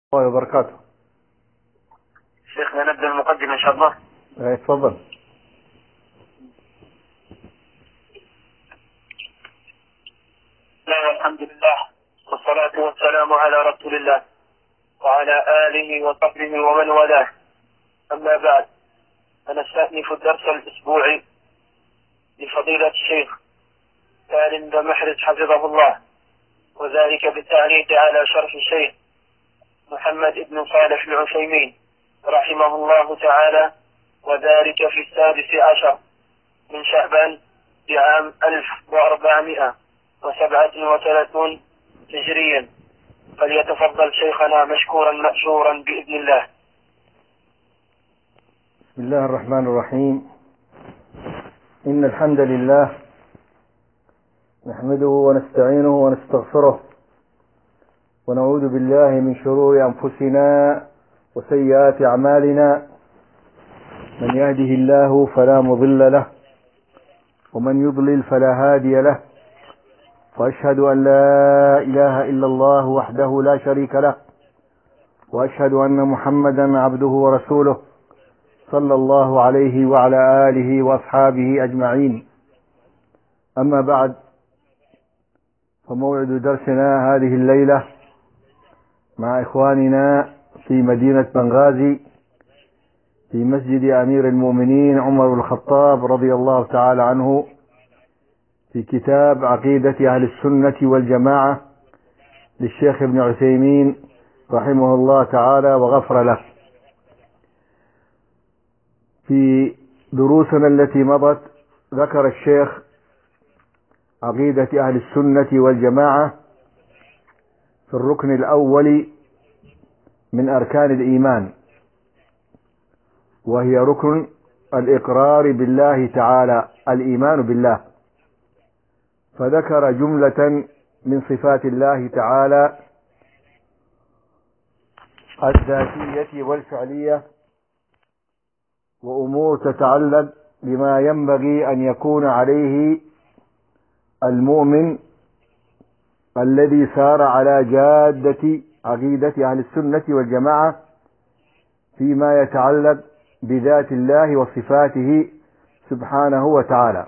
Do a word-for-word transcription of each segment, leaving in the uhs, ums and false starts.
الله وبركاته. شيخنا نبدأ المقدمة إن شاء الله. ايه تفضل. لا الحمد لله والصلاة والسلام على رسول الله وعلى آله وصحبه ومن والاه. أما بعد، فنستأنف الدرس الأسبوعي لفضيلة الشيخ سالم بن محرز حفظه الله، وذلك بالتعليق على شرح الشيخ محمد بن صالح العثيمين رحمه الله تعالى، وذلك في السادس عشر من شعبان بعام ألف وأربعمائة وسبعة وثلاثين هجريا. فليتفضل شيخنا مشكورا مأجورا بإذن الله. بسم الله الرحمن الرحيم. إن الحمد لله نحمده ونستعينه ونستغفره ونعوذ بالله من شرور أنفسنا وسيئات أعمالنا. من يهده الله فلا مضل له ومن يضلل فلا هادي له، وأشهد أن لا إله إلا الله وحده لا شريك له، وأشهد أن محمدا عبده ورسوله صلى الله عليه وعلى آله وأصحابه أجمعين. أما بعد، فموعد درسنا هذه الليلة مع إخواننا في مدينة بنغازي في مسجد أمير المؤمنين عمر بن الخطاب رضي الله تعالى عنه، في كتاب عقيدة أهل السنة والجماعة للشيخ ابن عثيمين رحمه الله تعالى وغفر له. في دروسنا التي مضت ذكر الشيخ عقيدة أهل السنة والجماعة في الركن الأول من أركان الإيمان، وهي ركن الإقرار بالله تعالى، الإيمان بالله. فذكر جملة من صفات الله تعالى الذاتية والفعلية، وأمور تتعلق بما ينبغي أن يكون عليه المؤمن الذي سار على جادة عقيدة أهل السنة والجماعة فيما يتعلق بذات الله وصفاته سبحانه وتعالى.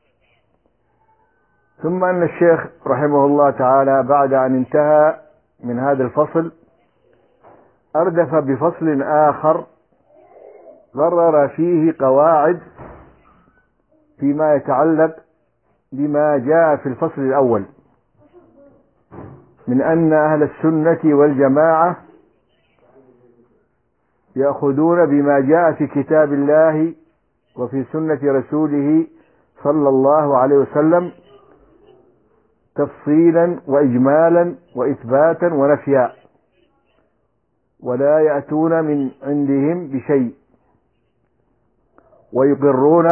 ثم أن الشيخ رحمه الله تعالى بعد أن انتهى من هذا الفصل أردف بفصل آخر قرر فيه قواعد فيما يتعلق بما جاء في الفصل الأول من أن أهل السنة والجماعة يأخذون بما جاء في كتاب الله وفي سنة رسوله صلى الله عليه وسلم تفصيلا وإجمالا وإثباتا ونفيا، ولا يأتون من عندهم بشيء، ويقرون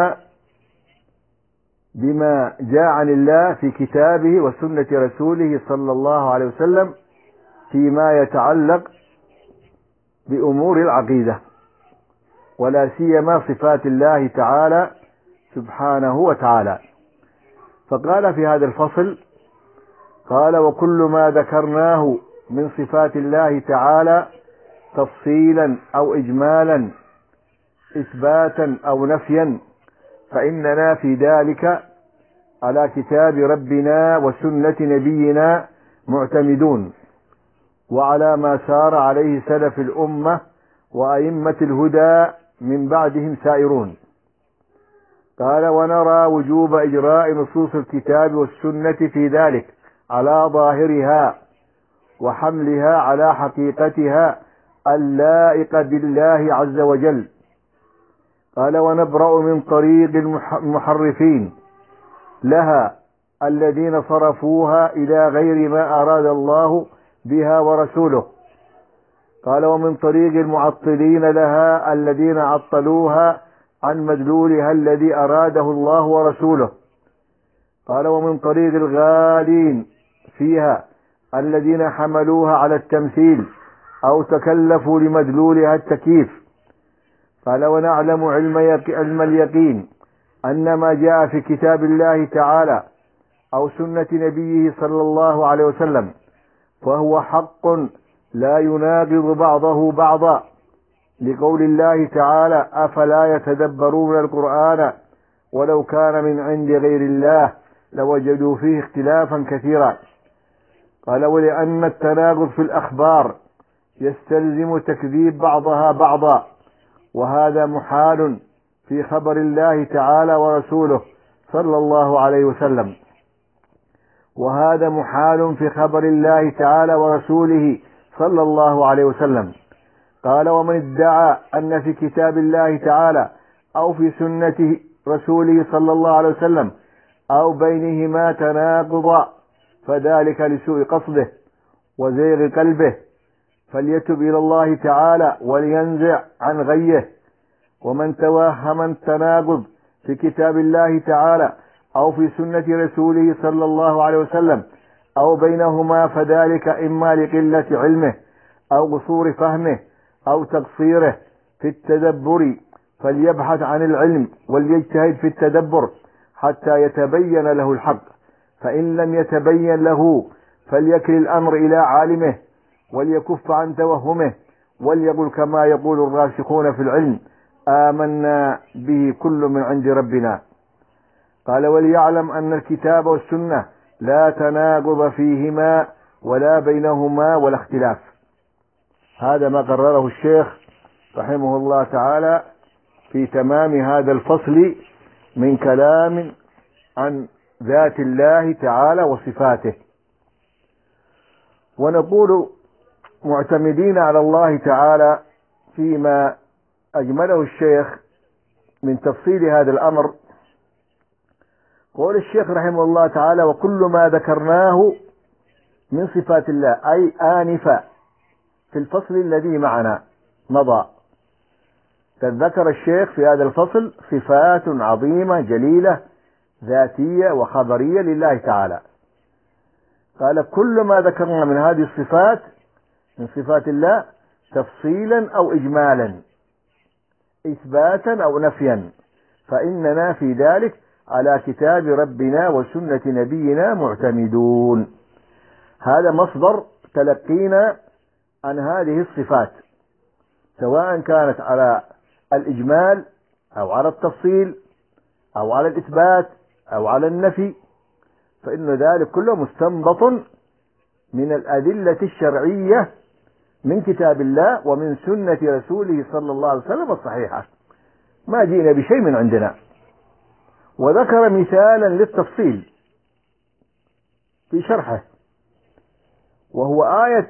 بما جاء عن الله في كتابه وسنة رسوله صلى الله عليه وسلم فيما يتعلق بأمور العقيدة، ولا سيما صفات الله تعالى سبحانه وتعالى. فقال في هذا الفصل، قال: وكل ما ذكرناه من صفات الله تعالى تفصيلا أو إجمالا إثباتا أو نفيا فإننا في ذلك على كتاب ربنا وسنة نبينا معتمدون، وعلى ما سار عليه سلف الأمة وأئمة الهدى من بعدهم سائرون. قال: ونرى وجوب إجراء نصوص الكتاب والسنة في ذلك على ظاهرها وحملها على حقيقتها اللائقة بالله عز وجل. قال: ونبرأ من طريق المحرفين لها الذين صرفوها إلى غير ما أراد الله بها ورسوله. قال: ومن طريق المعطلين لها الذين عطلوها عن مدلولها الذي أراده الله ورسوله. قال: ومن طريق الغالين فيها الذين حملوها على التمثيل أو تكلفوا لمدلولها التكييف. قال: ونعلم علم, علم اليقين أن ما جاء في كتاب الله تعالى أو سنة نبيه صلى الله عليه وسلم فهو حق لا يناقض بعضه بعضا، لقول الله تعالى: أفلا يتدبرون القرآن ولو كان من عند غير الله لوجدوا فيه اختلافا كثيرا. قال: ولأن التناقض في الأخبار يستلزم تكذيب بعضها بعضا، وهذا محال في خبر الله تعالى ورسوله صلى الله عليه وسلم، وهذا محال في خبر الله تعالى ورسوله صلى الله عليه وسلم. قال: ومن ادعى أن في كتاب الله تعالى أو في سنة رسوله صلى الله عليه وسلم أو بينهما تناقضا فذلك لسوء قصده وزيغ قلبه، فليتب إلى الله تعالى ولينزع عن غيه. ومن توهم التناقض في كتاب الله تعالى أو في سنة رسوله صلى الله عليه وسلم أو بينهما فذلك إما لقلة علمه أو قصور فهمه أو تقصيره في التدبر، فليبحث عن العلم وليجتهد في التدبر حتى يتبين له الحق، فإن لم يتبين له فليكل الأمر إلى عالمه وليكف عن توهمه، وليقل كما يقول الراسخون في العلم: آمنا به كل من عند ربنا. قال: وليعلم أن الكتاب والسنة لا تناقض فيهما ولا بينهما ولا اختلاف. هذا ما قرره الشيخ رحمه الله تعالى في تمام هذا الفصل من كلام عن ذات الله تعالى وصفاته. ونقول معتمدين على الله تعالى فيما أجمله الشيخ من تفصيل هذا الأمر. قول الشيخ رحمه الله تعالى: وكل ما ذكرناه من صفات الله، أي آنفا في الفصل الذي معنا مضى. قد ذكر الشيخ في هذا الفصل صفات عظيمة جليلة ذاتية وخبرية لله تعالى. قال: كل ما ذكرنا من هذه الصفات من صفات الله تفصيلا أو إجمالا، إثباتا أو نفيا، فإننا في ذلك على كتاب ربنا وسنة نبينا معتمدون. هذا مصدر تلقينا عن هذه الصفات، سواء كانت على الإجمال أو على التفصيل أو على الإثبات أو على النفي، فإن ذلك كله مستنبط من الأدلة الشرعية من كتاب الله ومن سنة رسوله صلى الله عليه وسلم الصحيحة، ما جئنا بشيء من عندنا. وذكر مثالا للتفصيل في شرحه، وهو آية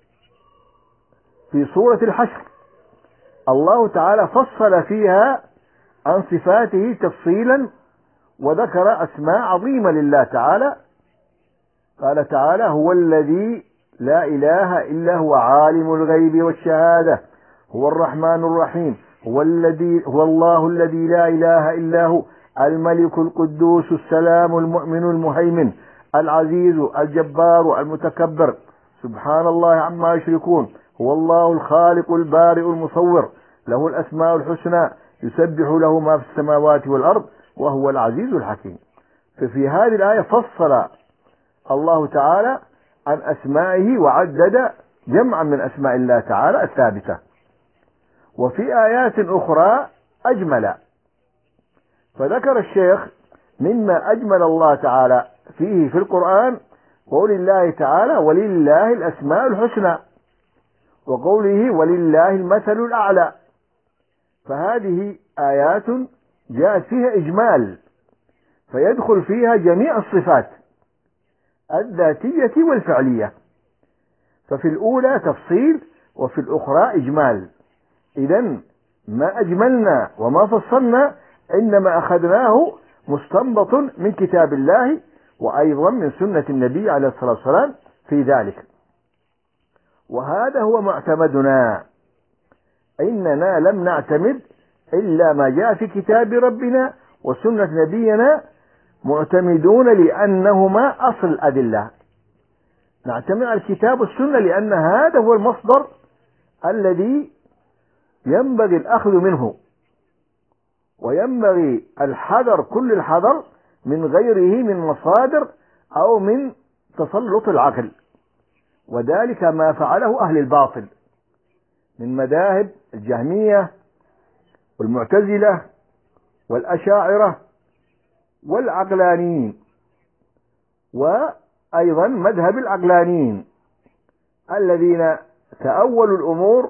في سورة الحشر الله تعالى فصل فيها عن صفاته تفصيلا وذكر أسماء عظيمة لله تعالى. قال تعالى: هو الذي لا إله إلا هو عالم الغيب والشهادة هو الرحمن الرحيم هو الذي هو الله الذي لا إله إلا هو الملك القدوس السلام المؤمن المهيمن العزيز الجبار المتكبر سبحان الله عما يشركون هو الله الخالق البارئ المصور له الأسماء الحسنى يسبح له ما في السماوات والأرض وهو العزيز الحكيم. ففي هذه الآية فصل الله تعالى عن أسمائه وعدد جمعا من أسماء الله تعالى الثابتة. وفي آيات أخرى أجمل، فذكر الشيخ مما أجمل الله تعالى فيه في القرآن قول الله تعالى: ولله الأسماء الحسنى، وقوله: ولله المثل الأعلى. فهذه آيات جاءت فيها إجمال، فيدخل فيها جميع الصفات الذاتية والفعلية، ففي الأولى تفصيل وفي الأخرى إجمال. إذن ما أجملنا وما فصلنا إنما أخذناه مستنبط من كتاب الله وأيضا من سنة النبي عليه الصلاة والسلام في ذلك. وهذا هو معتمدنا، إننا لم نعتمد إلا ما جاء في كتاب ربنا وسنة نبينا، معتمدون لأنهما أصل الأدلة. نعتمد على الكتاب والسنة لأن هذا هو المصدر الذي ينبغي الأخذ منه، وينبغي الحذر كل الحذر من غيره من مصادر أو من تسلط العقل. وذلك ما فعله أهل الباطل من مذاهب الجهمية والمعتزلة والأشاعرة والعقلانيين، وأيضا مذهب العقلانيين الذين تأولوا الأمور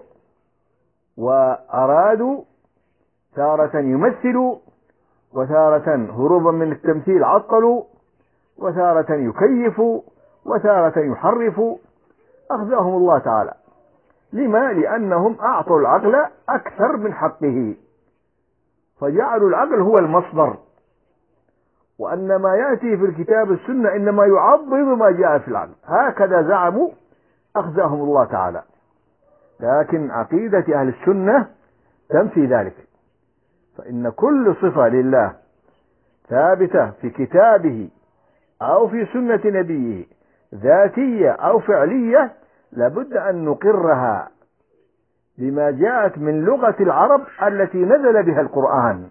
وأرادوا تارة يمثلوا، وتارة هروبا من التمثيل عطلوا، وتارة يكيفوا، وتارة يحرفوا، أخزاهم الله تعالى. لما؟ لأنهم أعطوا العقل أكثر من حقه، فجعلوا العقل هو المصدر، وأن ما يأتي في الكتاب السنة إنما يعضد ما جاء في العقل، هكذا زعموا، أخزاهم الله تعالى. لكن عقيدة أهل السنة تنفي ذلك، فإن كل صفة لله ثابتة في كتابه أو في سنة نبيه، ذاتية أو فعلية، لابد أن نقرها بما جاءت من لغة العرب التي نزل بها القرآن،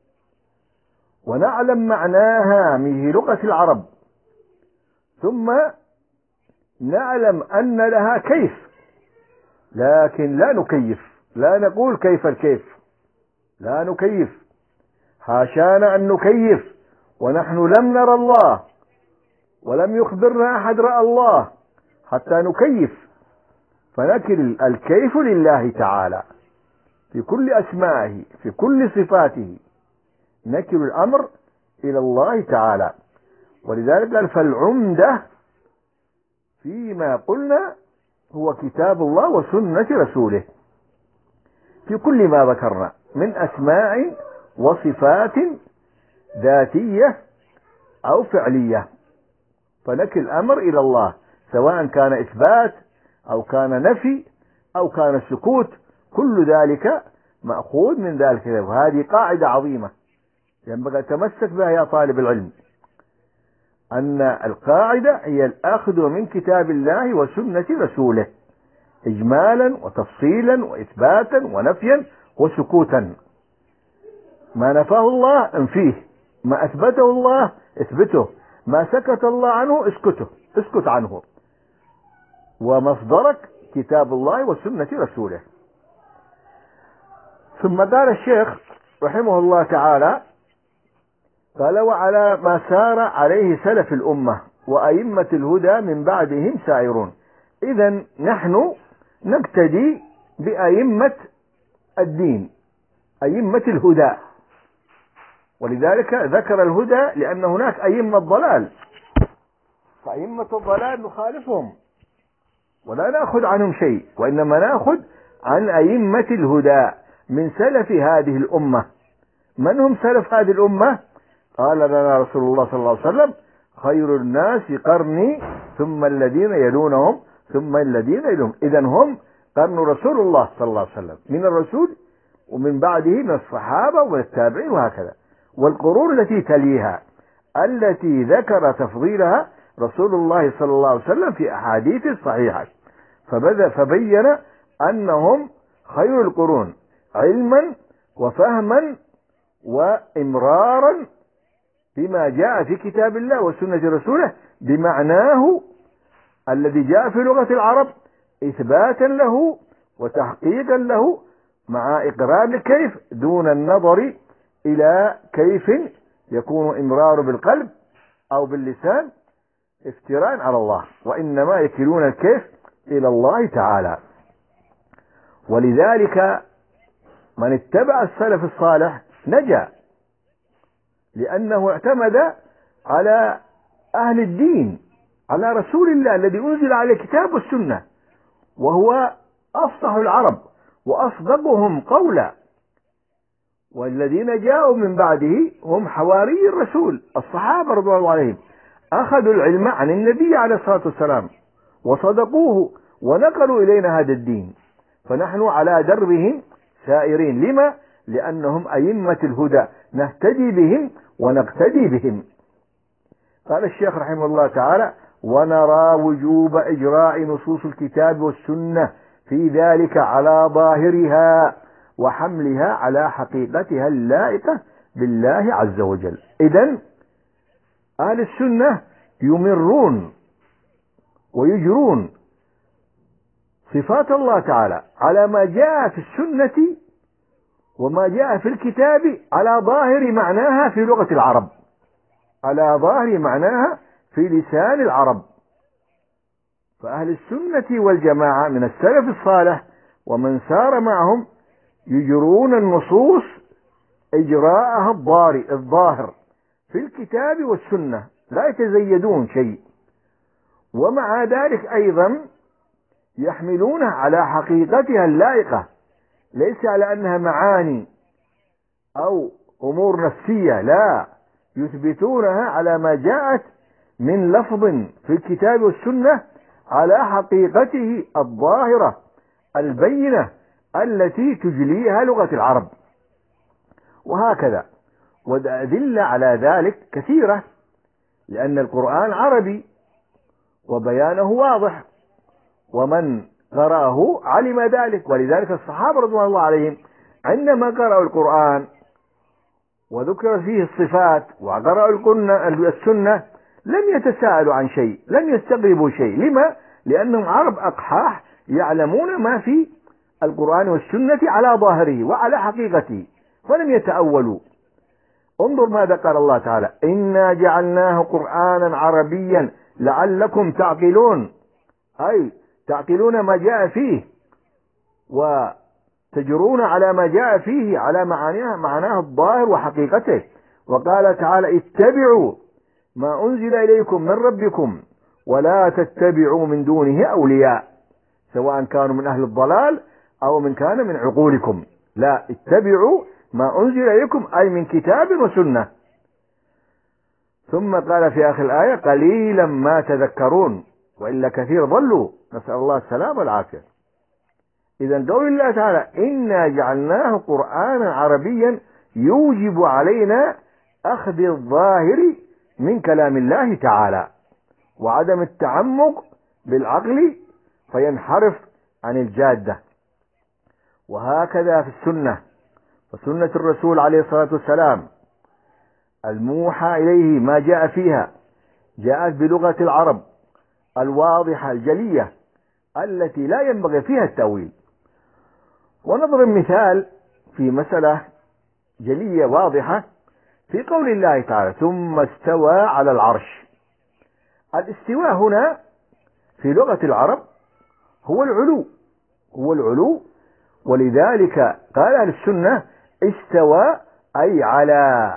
ونعلم معناها من لغة العرب، ثم نعلم أن لها كيف، لكن لا نكيف، لا نقول كيف الكيف، لا نكيف، حاشانا أن نكيف، ونحن لم نرى الله ولم يخبرنا أحد رأى الله حتى نكيف، فنكل الكيف لله تعالى في كل أسمائه في كل صفاته، نكل الأمر إلى الله تعالى. ولذلك قال فالعمدة فيما قلنا هو كتاب الله وسنة رسوله في كل ما ذكرنا من أسماء وصفات ذاتية أو فعلية، فنكل الأمر إلى الله، سواء كان إثبات أو كان نفي أو كان سكوت، كل ذلك مأخوذ من ذلك. وهذه قاعدة عظيمة ينبغي أن تمسك بها يا طالب العلم، أن القاعدة هي الأخذ من كتاب الله وسنة رسوله إجمالا وتفصيلا وإثباتا ونفيا وسكوتا. ما نفاه الله انفيه، ما أثبته الله اثبته، ما سكت الله عنه اسكته اسكت عنه، ومصدرك كتاب الله وسنة رسوله. ثم قال الشيخ رحمه الله تعالى قال وعلى ما سار عليه سلف الأمة وأئمة الهدى من بعدهم سائرون. إذن نحن نقتدي بأئمة الدين، أئمة الهدى، ولذلك ذكر الهدى لأن هناك أئمة الضلال، فأئمة الضلال نخالفهم ولا نأخذ عنهم شيء، وإنما نأخذ عن أئمة الهدى من سلف هذه الأمة. من هم سلف هذه الأمة؟ قال لنا رسول الله صلى الله عليه وسلم خير الناس قرني ثم الذين يلونهم ثم الذين يلونهم. إذن هم قرن رسول الله صلى الله عليه وسلم، من الرسول ومن بعده من الصحابة ومن التابعين وهكذا، والقرون التي تليها التي ذكر تفضيلها رسول الله صلى الله عليه وسلم في أحاديث صحيحة، فبدأ فبين أنهم خير القرون علما وفهما وإمرارا بما جاء في كتاب الله وسنة رسوله بمعناه الذي جاء في لغة العرب، إثباتا له وتحقيقا له مع إقرار الكيف دون النظر إلى كيف يكون إمرار بالقلب أو باللسان افتراء على الله، وإنما يكلون الكيف إلى الله تعالى. ولذلك من اتبع السلف الصالح نجا، لأنه اعتمد على أهل الدين، على رسول الله الذي أنزل عليه الكتاب والسنة، وهو أفصح العرب وأصدقهم قولا، والذين جاءوا من بعده هم حواري الرسول الصحابة رضوان الله عليهم، أخذوا العلم عن النبي عليه الصلاة والسلام وصدقوه ونقلوا إلينا هذا الدين، فنحن على دربهم سائرين. لما؟ لأنهم أئمة الهدى نهتدي بهم ونقتدي بهم. قال الشيخ رحمه الله تعالى ونرى وجوب إجراء نصوص الكتاب والسنة في ذلك على ظاهرها وحملها على حقيقتها اللائقة بالله عز وجل. إذن أهل السنة يمرون ويجرون صفات الله تعالى على ما جاء في السنة وما جاء في الكتاب على ظاهر معناها في لغة العرب، على ظاهر معناها في لسان العرب. فأهل السنة والجماعة من السلف الصالح ومن سار معهم يجرون النصوص إجراءها الظاهر في الكتاب والسنة، لا يتزيدون شيء، ومع ذلك أيضا يحملونها على حقيقتها اللائقة، ليس على أنها معاني أو أمور نفسية، لا، يثبتونها على ما جاءت من لفظ في الكتاب والسنة على حقيقته الظاهرة البينة التي تجليها لغة العرب. وهكذا، والأدلة على ذلك كثيرة، لأن القرآن عربي وبيانه واضح، ومن قرأه علم ذلك. ولذلك الصحابة رضوان الله عليهم عندما قرأوا القرآن وذكر فيه الصفات وقرأوا السنة لم يتساءلوا عن شيء، لم يستغربوا شيء. لما؟ لأنهم عرب أقحاح يعلمون ما في القرآن والسنة على ظاهره وعلى حقيقته، فلم يتأولوا. انظر ماذا قال الله تعالى: إنا جعلناه قرآنا عربيا لعلكم تعقلون، أي تعقلون ما جاء فيه وتجرون على ما جاء فيه على معانيه معناه الظاهر وحقيقته. وقال تعالى: اتبعوا ما أنزل إليكم من ربكم ولا تتبعوا من دونه أولياء، سواء كانوا من أهل الضلال أو من كان من عقولكم، لا، اتبعوا ما أنزل إليكم أي من كتاب وسنة. ثم قال في آخر الآية: قليلا ما تذكرون وإلا كثير ضلوا، نسأل الله السلامة والعافية. إذا قول الله تعالى: إنا جعلناه قرآنا عربيا يوجب علينا أخذ الظاهر من كلام الله تعالى وعدم التعمق بالعقل فينحرف عن الجادة. وهكذا في السنة، وسنة الرسول عليه الصلاة والسلام الموحى إليه ما جاء فيها جاءت بلغة العرب الواضحة الجلية التي لا ينبغي فيها التأويل. ونضرب مثال في مسألة جلية واضحة في قول الله تعالى: ثم استوى على العرش. الاستواء هنا في لغة العرب هو العلو، هو العلو. ولذلك قال أهل السنة: استوى أي على،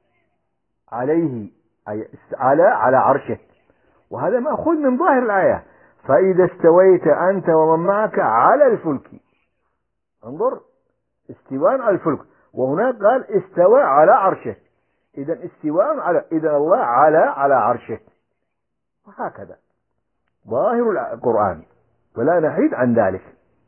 عليه أي على على عرشه، وهذا مأخوذ من ظاهر الآية: فإذا استويت أنت ومن معك على الفلك. انظر، استواء على الفلك، وهنا قال استوى على عرشه، إذا استواء على، إذا الله على على عرشه. وهكذا ظاهر القرآن ولا نحيد عن ذلك.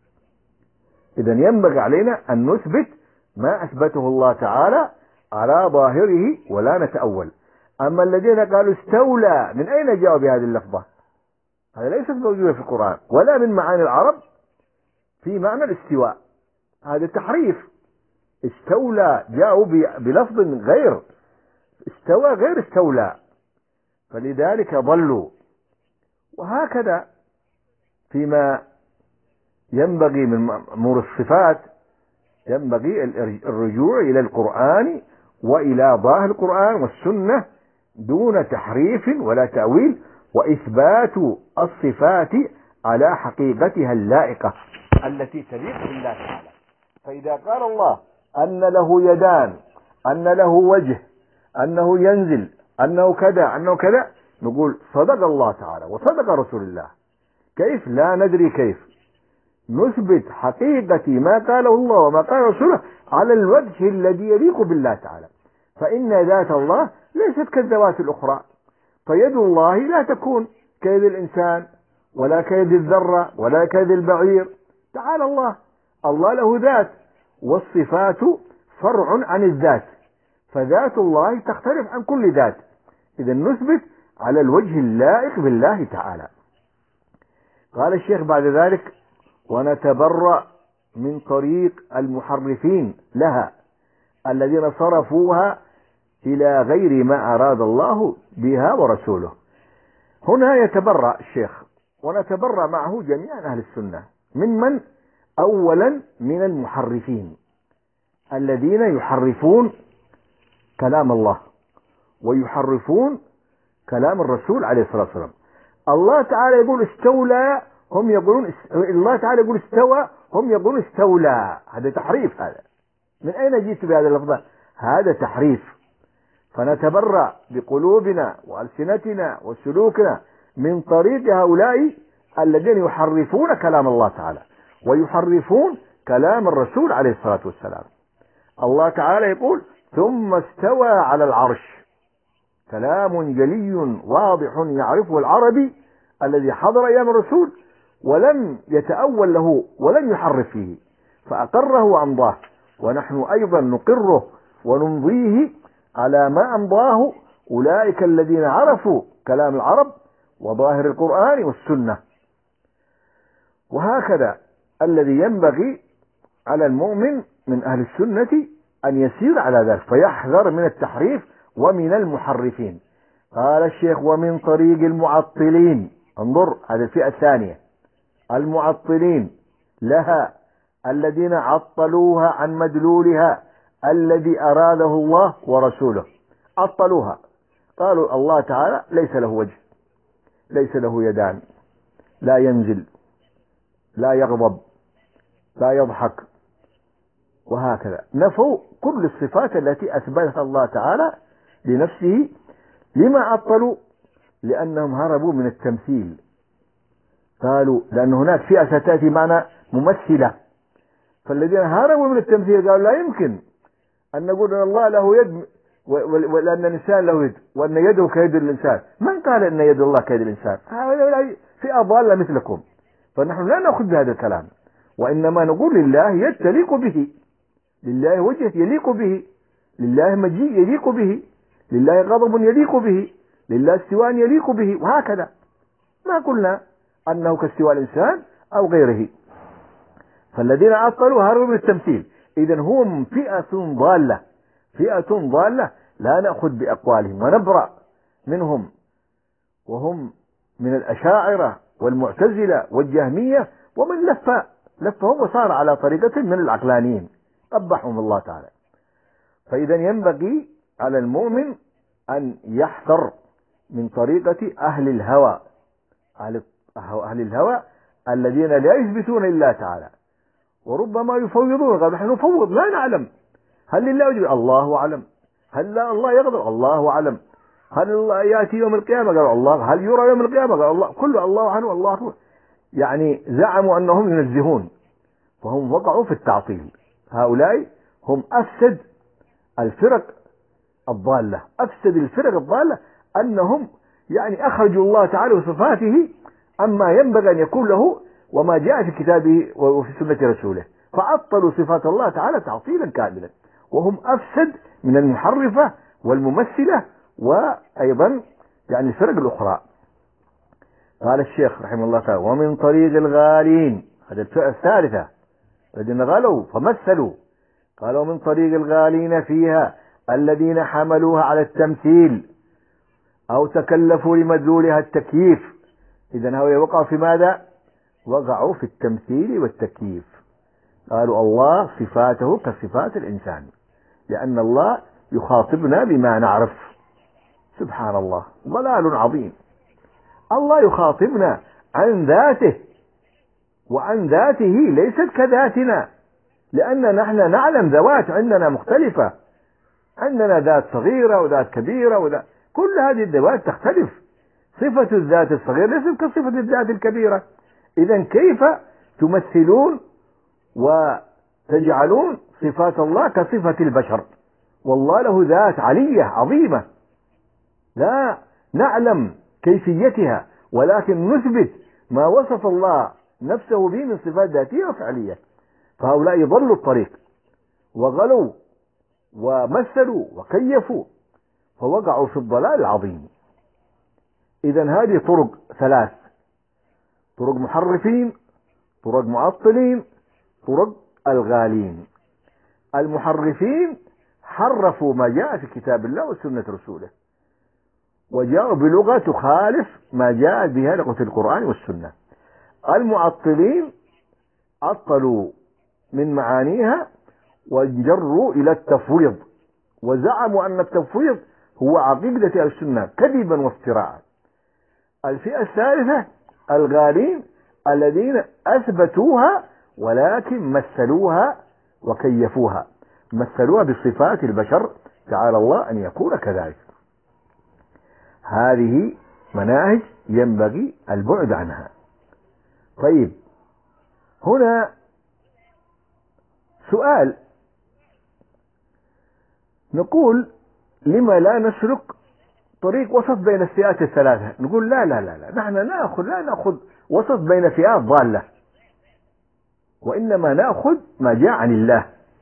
إذا ينبغي علينا أن نثبت ما أثبته الله تعالى على ظاهره ولا نتأول. أما الذين قالوا استولى، من أين جاءوا بهذه اللفظة؟ هذا ليست موجودة في القرآن ولا من معاني العرب في معنى الاستواء، هذا تحريف. استولى جاءوا بلفظ غير استوى، غير استولى، فلذلك ضلوا. وهكذا فيما ينبغي من أمور الصفات ينبغي الرجوع إلى القرآن وإلى ظاهر القرآن والسنة دون تحريف ولا تأويل، وإثبات الصفات على حقيقتها اللائقة التي تليق بالله تعالى. فإذا قال الله أن له يدان، أن له وجه، أنه ينزل، أنه كذا، أنه كذا، نقول صدق الله تعالى وصدق رسول الله. كيف؟ لا ندري كيف نثبت حقيقة ما قاله الله وما قال رسوله على الوجه الذي يليق بالله تعالى. فإن ذات الله ليست كالذوات الأخرى، فيد الله لا تكون كيد الإنسان ولا كيد الذرة ولا كيد البعير. تعالى الله، الله له ذات، والصفات فرع عن الذات، فذات الله تختلف عن كل ذات. إذا نثبت على الوجه اللائق بالله تعالى. قال الشيخ بعد ذلك: ونتبرأ من طريق المحرفين لها الذين صرفوها إلى غير ما أراد الله بها ورسوله. هنا يتبرأ الشيخ، ونتبرأ معه جميعا أهل السنة، من من؟ أولا من المحرفين الذين يحرفون كلام الله ويحرفون كلام الرسول عليه الصلاة والسلام. الله تعالى يقول استولى، هم يقولون است... الله تعالى يقول استوى، هم يقولون استولى. هذا تحريف. هذا من أين جئت بهذا اللفظ؟ هذا تحريف. فنتبرأ بقلوبنا وألسنتنا وسلوكنا من طريق هؤلاء الذين يحرفون كلام الله تعالى ويحرفون كلام الرسول عليه الصلاة والسلام. الله تعالى يقول ثم استوى على العرش، كلام جلي واضح يعرفه العربي الذي حضر أيام الرسول ولم يتأول له ولم يحرف فيه، فأقره وأمضاه، ونحن أيضا نقره ونمضيه على ما أمضاه أولئك الذين عرفوا كلام العرب وظاهر القرآن والسنة. وهكذا الذي ينبغي على المؤمن من أهل السنة أن يسير على ذلك، فيحذر من التحريف ومن المحرفين. قال الشيخ ومن طريق المعطلين. انظر، هذه الفئة الثانية، المعطلين لها الذين عطلوها عن مدلولها الذي أراده الله ورسوله. عطلوها، قالوا الله تعالى ليس له وجه، ليس له يدان، لا ينزل، لا يغضب، لا يضحك، وهكذا نفوا كل الصفات التي أثبتها الله تعالى لنفسه. لما عطلوا؟ لأنهم هربوا من التمثيل. قالوا لأن هناك فئة ستأتي معنا ممثلة، فالذين هربوا من التمثيل قالوا لا يمكن أن نقول أن الله له يد وأن الإنسان له يد وأن يده كيد الإنسان. من قال أن يد الله كيد الإنسان؟ هؤلاء فئة ضالة مثلكم. فنحن لا نأخذ بهذا الكلام، وإنما نقول لله يد تليق به، لله وجه يليق به، لله مجيء يليق به، لله غضب يليق به، لله استواء يليق به، وهكذا. ما قلنا أنه كاستواء الإنسان أو غيره. فالذين عطلوا هربوا من التمثيل. إذن هم فئة ضالة، فئة ضالة لا نأخذ بأقوالهم ونبرأ منهم، وهم من الأشاعرة والمعتزلة والجهمية ومن لف لفهم وصار على طريقة من العقلانيين قبحهم الله تعالى. فإذا ينبغي على المؤمن أن يحذر من طريقة أهل الهوى، أهل الهوى الذين لا يثبتون لله تعالى وربما يفوضون. قال نحن نفوض لا نعلم، هل لله وجه؟ الله أعلم. هل لا الله يغضب؟ الله أعلم. هل الله يأتي يوم القيامة؟ قال الله. هل يرى يوم القيامة؟ قال الله. كله الله عنه والله عنه. يعني زعموا أنهم ينزهون، فهم وقعوا في التعطيل. هؤلاء هم أفسد الفرق الضالة، أفسد الفرق الضالة أنهم يعني أخرجوا الله تعالى وصفاته أما ينبغي أن يكون له وما جاء في كتابه وفي سنة رسوله، فعطلوا صفات الله تعالى تعطيلا كاملا، وهم أفسد من المحرفة والممثلة وأيضا يعني الفرق الأخرى. قال الشيخ رحمه الله تعالى ومن طريق الغالين، هذه الفئة الثالثة الذين غلوا فمثلوا. قالوا من طريق الغالين فيها الذين حملوها على التمثيل أو تكلفوا لمدلولها التكييف. إذن هؤلاء وقعوا في ماذا؟ وقعوا في التمثيل والتكييف. قالوا الله صفاته كصفات الإنسان، لأن الله يخاطبنا بما نعرف. سبحان الله، ضلال عظيم. الله يخاطبنا عن ذاته، وعن ذاته ليست كذاتنا، لأن نحن نعلم ذوات عندنا مختلفة، عندنا ذات صغيرة وذات كبيرة وذات، كل هذه الذوات تختلف. صفة الذات الصغيرة ليست كصفة الذات الكبيرة. إذن كيف تمثلون وتجعلون صفات الله كصفة البشر؟ والله له ذات علية عظيمة لا نعلم كيفيتها، ولكن نثبت ما وصف الله نفسه به من صفات ذاتية وفعلية. فهؤلاء ضلوا الطريق وغلوا ومثلوا وكيفوا فوقعوا في الضلال العظيم. إذن هذه طرق ثلاث: طرق محرفين، طرق معطلين، طرق الغالين. المحرفين حرفوا ما جاء في كتاب الله وسنة رسوله، وجاءوا بلغة تخالف ما جاء بها لغة القرآن والسنة. المعطلين عطلوا من معانيها وانجروا إلى التفويض، وزعموا أن التفويض هو عقيدة السنة كذبا وافتراء. الفئة الثالثة الغالين الذين أثبتوها ولكن مثلوها وكيفوها، مثلوها بصفات البشر، تعالى الله أن يكون كذلك. هذه مناهج ينبغي البعد عنها. طيب، هنا سؤال، نقول لما لا نسلك طريق وسط بين الفئات الثلاثة؟ نقول لا لا لا لا نحن نأخذ لا نأخذ وسط بين فئات ضالة، وإنما نأخذ ما جاء عن الله،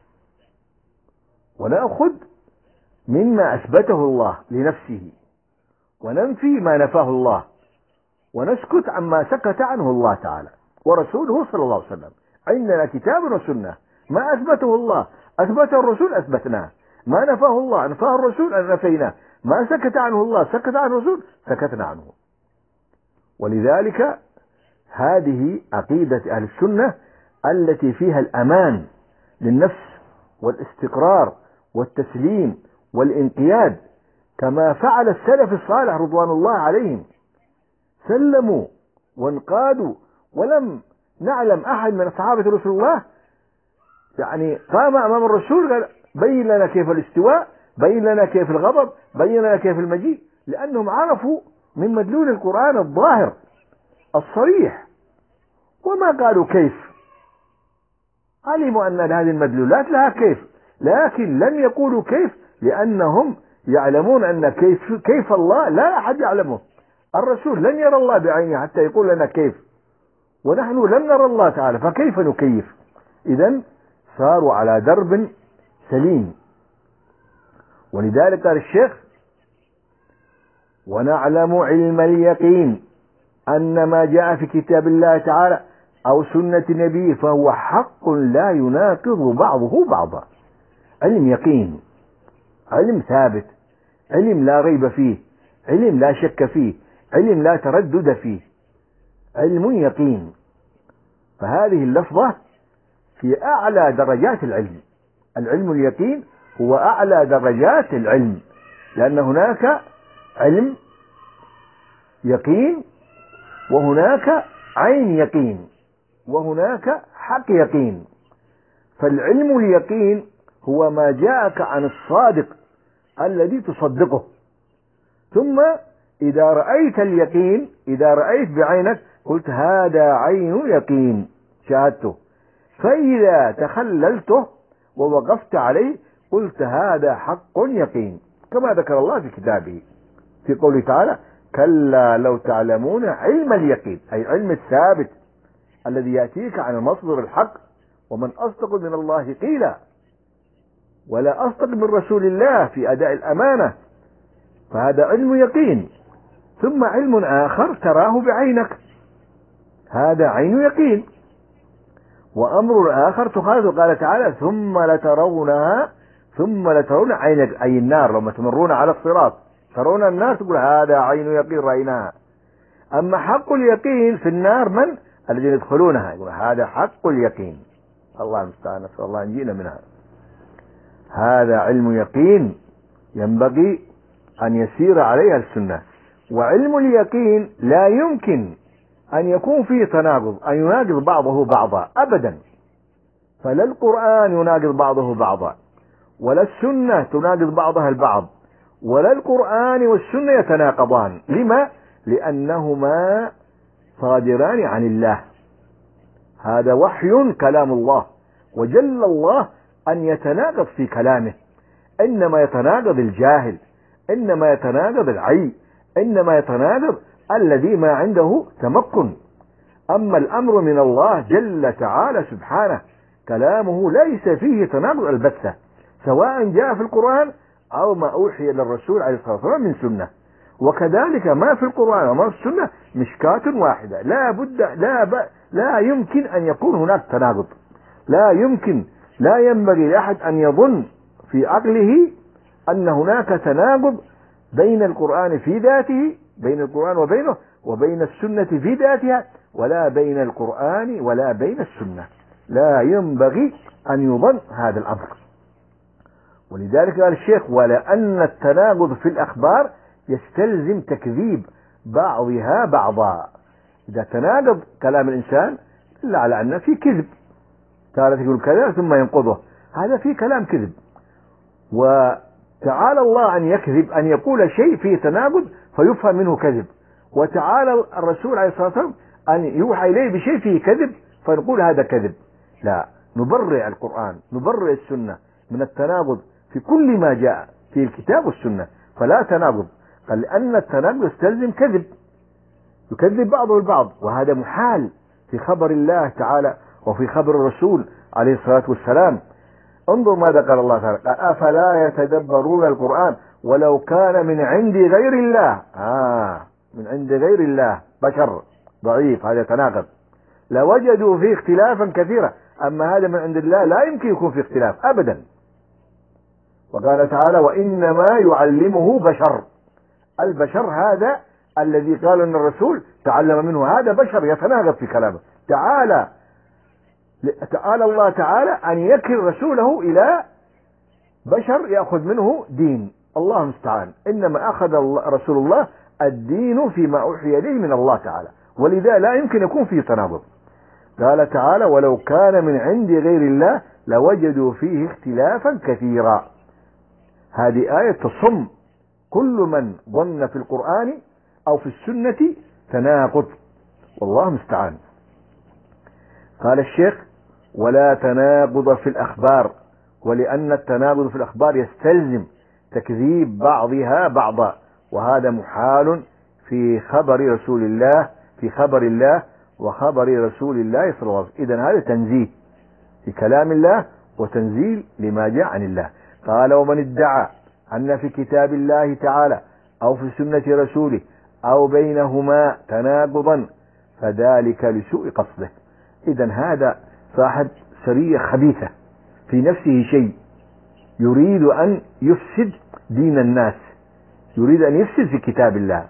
ونأخذ مما أثبته الله لنفسه، وننفي ما نفاه الله، ونسكت عما سكت عنه الله تعالى ورسوله صلى الله عليه وسلم. عندنا كتاب وسنة، ما أثبته الله أثبته الرسول أثبتناه، ما نفاه الله نفاه الرسول أن نفيناه، ما سكت عنه الله سكت عنه الرسول سكتنا عنه. ولذلك هذه عقيدة أهل السنة التي فيها الأمان للنفس والاستقرار والتسليم والانقياد، كما فعل السلف الصالح رضوان الله عليهم، سلموا وانقادوا، ولم نعلم أحد من صحابة رسول الله يعني قام أمام الرسول قال بين لنا كيف الاستواء، بين لنا كيف الغضب، بين لنا كيف المجيء، لأنهم عرفوا من مدلول القرآن الظاهر الصريح، وما قالوا كيف، علموا أن هذه المدلولات لها كيف، لكن لم يقولوا كيف لأنهم يعلمون أن كيف, كيف الله لا أحد يعلمه. الرسول لن يرى الله بعينه حتى يقول لنا كيف، ونحن لم نرى الله تعالى فكيف نكيف؟ إذن صاروا على درب سليم. ولذلك قال الشيخ: ونعلم علم اليقين أن ما جاء في كتاب الله تعالى أو سنة نبيه فهو حق لا يناقض بعضه بعضا. علم يقين، علم ثابت، علم لا ريب فيه، علم لا شك فيه، علم لا تردد فيه، علم يقين. فهذه اللفظة في أعلى درجات العلم. العلم اليقين هو أعلى درجات العلم، لأن هناك علم يقين، وهناك عين يقين، وهناك حق يقين. فالعلم اليقين هو ما جاءك عن الصادق الذي تصدقه، ثم إذا رأيت اليقين، إذا رأيت بعينك قلت هذا عين يقين شاهدته، فإذا تخللته ووقفت عليه قلت هذا حق يقين، كما ذكر الله في كتابه في قوله تعالى: كلا لو تعلمون علم اليقين، أي علم الثابت الذي يأتيك عن المصدر الحق. ومن أصدق من الله قيلا، ولا أصدق من رسول الله في أداء الأمانة، فهذا علم يقين. ثم علم آخر تراه بعينك، هذا عين يقين. وأمر آخر تخاذ، قال تعالى: ثم لترونها ثم لترون عينك، أي النار، لما تمرون على الصراط ترون النار تقول هذا عين يقين رأيناها. أما حق اليقين في النار من الذين يدخلونها يقول هذا حق اليقين. الله المستعان، نسأل الله أن يجينا منها. هذا علم يقين ينبغي أن يسير عليها السنة. وعلم اليقين لا يمكن أن يكون فيه تناقض، أن يناقض بعضه بعضا أبدا. فلا القرآن يناقض بعضه بعضا، ولا السنة تناقض بعضها البعض، ولا القرآن والسنة يتناقضان. لما؟ لأنهما صادران عن الله، هذا وحي كلام الله، وجل الله أن يتناقض في كلامه. إنما يتناقض الجاهل، إنما يتناقض العي، إنما يتناقض الذي ما عنده تمكن. أما الأمر من الله جل تعالى سبحانه كلامه ليس فيه تناقض البتة، سواء جاء في القرآن أو ما أوحي للرسول عليه الصلاة والسلام من سنة. وكذلك ما في القرآن وما في السنة مشكاة واحدة، لا بد لا ب... لا يمكن أن يكون هناك تناقض، لا يمكن، لا ينبغي لأحد أن يظن في عقله أن هناك تناقض بين القرآن في ذاته، بين القرآن وبينه، وبين السنة في ذاتها، ولا بين القرآن ولا بين السنة. لا ينبغي أن يظن هذا الأمر. ولذلك قال الشيخ: ولأن التناقض في الأخبار يستلزم تكذيب بعضها بعضا. إذا تناقض كلام الإنسان إلا على أن في كذب، تارة يقول كذا ثم ينقضه، هذا في كلام كذب. وتعالى الله أن يكذب، أن يقول شيء فيه تناقض فيفهم منه كذب، وتعالى الرسول عليه الصلاة والسلام أن يوحى إليه بشيء فيه كذب فنقول هذا كذب. لا، نبرئ القرآن، نبرئ السنة من التناقض في كل ما جاء في الكتاب والسنة، فلا تناقض. قال لأن التناقض يستلزم كذب، يكذب بعضه البعض، وهذا محال في خبر الله تعالى وفي خبر الرسول عليه الصلاة والسلام. انظر ماذا قال الله تعالى: أفلا يتدبرون القرآن ولو كان من عند غير الله. آه من عند غير الله، بشر ضعيف، هذا تناقض، لوجدوا فيه اختلافا كثيرا. أما هذا من عند الله لا يمكن يكون فيه اختلاف أبدا. وقال تعالى: وإنما يعلمه بشر. البشر هذا الذي قال أن الرسول تعلم منه، هذا بشر يتناقض في كلامه. تعالى تعالى الله تعالى أن يكل رسوله إلى بشر يأخذ منه دين، الله المستعان. إنما أخذ رسول الله الدين فيما أوحي إليه من الله تعالى، ولذا لا يمكن يكون فيه تناقض. قال تعالى: ولو كان من عند غير الله لوجدوا فيه اختلافا كثيرا. هذه آية تصم كل من ظن في القرآن أو في السنة تناقض، والله المستعان. قال الشيخ: ولا تناقض في الأخبار، ولأن التناقض في الأخبار يستلزم تكذيب بعضها بعضا، وهذا محال في خبر رسول الله في خبر الله وخبر رسول الله صلى الله عليه وسلم. إذن هذا تنزيه في كلام الله وتنزيل لما جاء عن الله. قال: ومن ادعى أن في كتاب الله تعالى أو في سنة رسوله أو بينهما تناقضا فذلك لسوء قصده. إذن هذا صاحب سرية خبيثة في نفسه شيء، يريد أن يفسد دين الناس، يريد أن يفسد في كتاب الله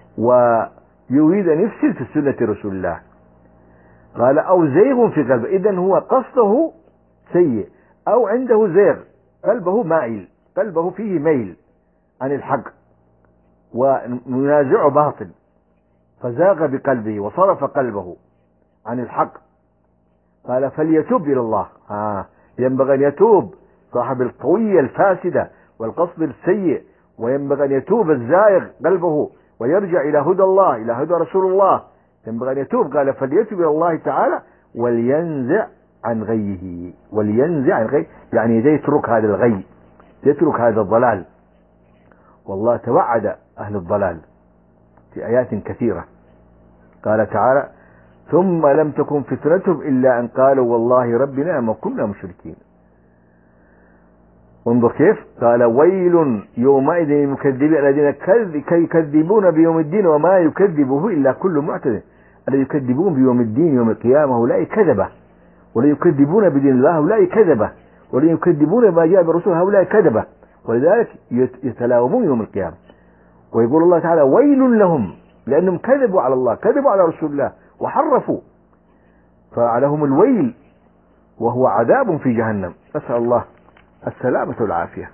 ويريد أن يفسد في سنة رسول الله. قال: أو زيغ في قلبه. إذن هو قصده سيء، أو عنده زيغ، قلبه مائل، قلبه فيه ميل عن الحق ومنازع باطل، فزاغ بقلبه وصرف قلبه عن الحق. قال: فليتوب إلى الله. آه ينبغي أن يتوب صاحب القوية الفاسدة والقصد السيء، وينبغي أن يتوب الزائغ قلبه ويرجع إلى هدى الله، إلى هدى رسول الله، ينبغي أن يتوب. قال: فليتوب إلى الله تعالى ولينزع عن غيه. ولينزع عن غيه يعني يترك هذا الغي، يترك هذا الضلال. والله توعد أهل الضلال في آيات كثيرة. قال تعالى: ثم لم تكن فتنتهم إلا أن قالوا والله ربنا ما كنا مشركين. انظر كيف قال: ويل يومئذ للمكذبين الذين يكذبون بيوم الدين وما يكذبه إلا كل معتد. الذين يكذبون بيوم الدين يوم القيامة هؤلاء كذبة، ولا يكذبون بدين الله هؤلاء كذبة، ولا يكذبون ما جاء بالرسول هؤلاء كذبة، ولذلك يتلاومون يوم القيامة. ويقول الله تعالى: ويل لهم، لأنهم كذبوا على الله، كذبوا على رسول الله وحرفوا، فعليهم الويل وهو عذاب في جهنم. نسأل الله السلامة والعافية.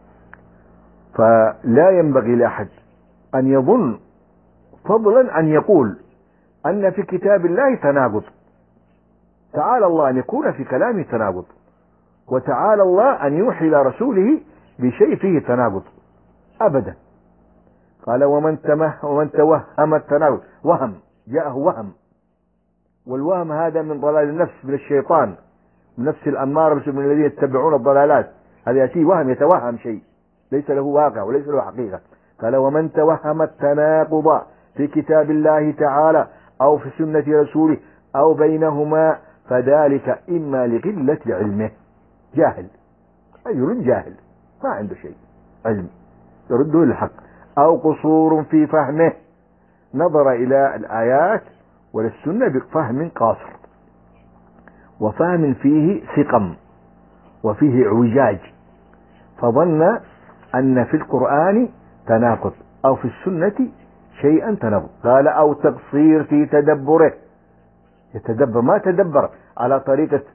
فلا ينبغي لأحد أن يظن، فضلا أن يقول أن في كتاب الله تناقض. تعالى الله أن يكون في كلامه تناقض، وتعالى الله أن يوحي إلى رسوله بشيء فيه تناقض أبدا. قال: ومن تمه ومن توهم التناقض، وهم جاءه وهم، والوهم هذا من ضلال النفس، من الشيطان، من نفس الأمارة، من الذين يتبعون الضلالات. هذا يأتي وهم، يتوهم شيء ليس له واقع وليس له حقيقة. قال: ومن توهم التناقض في كتاب الله تعالى أو في سنة رسوله أو بينهما فذلك إما لقلة علمه، جاهل، رجل جاهل ما عنده شيء علم يرده للحق، أو قصور في فهمه، نظر إلى الآيات وللسنة بفهم قاصر، وفهم فيه سقم وفيه اعوجاج، فظن أن في القرآن تناقض أو في السنة شيئا تناقض. قال: أو تقصير في تدبره، يتدبر ما تدبر على طريقة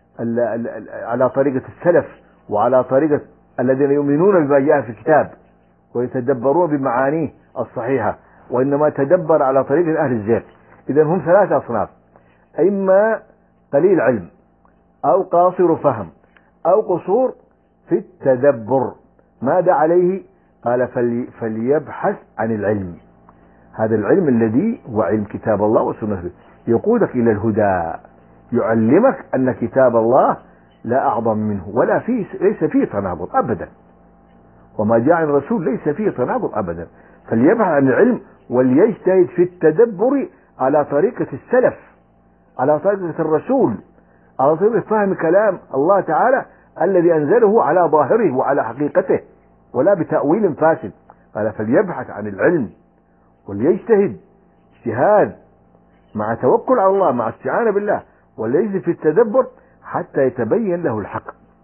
على طريقة السلف وعلى طريقة الذين يؤمنون بما جاء في الكتاب ويتدبرون بمعانيه الصحيحة، وإنما تدبر على طريقة أهل الزيغ. إذن هم ثلاثة أصناف: إما قليل علم، أو قاصر فهم، أو قصور في التدبر. ماذا عليه؟ قال فلي فليبحث عن العلم، هذا العلم الذي هو علم كتاب الله وسنته، يقودك إلى الهدى، يعلمك أن كتاب الله لا أعظم منه ولا فيه ليس فيه تناقض أبدا، وما جاء عن الرسول ليس فيه تناقض أبدا. فليبحث عن العلم وليجتهد في التدبر على طريقة السلف، على طريقة الرسول، على طريقة فهم كلام الله تعالى الذي أنزله على ظاهره وعلى حقيقته، ولا بتأويل فاسد. قال فليبحث عن العلم وليجتهد اجتهاد مع توكل على الله، مع استعانة بالله، وليجتهد في التدبر حتى يتبين له الحق.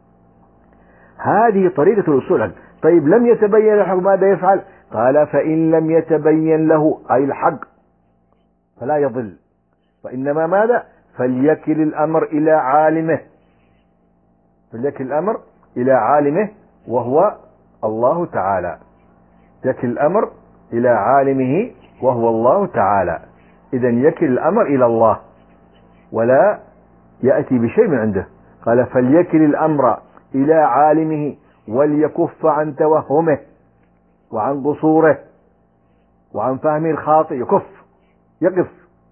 هذه طريقة الوصول. طيب لم يتبين له الحق ماذا يفعل؟ قال فإن لم يتبين له أي الحق فلا يضل، فإنما ماذا؟ فليكل الأمر إلى عالمه، فليكل الأمر إلى عالمه وهو الله تعالى، يكل الأمر إلى عالمه وهو الله تعالى. إذن يكل الأمر إلى الله ولا يأتي بشيء من عنده. قال فليكل الأمر إلى عالمه وليكف عن توهمه وعن قصوره وعن فهمه الخاطئ، يكف يقف،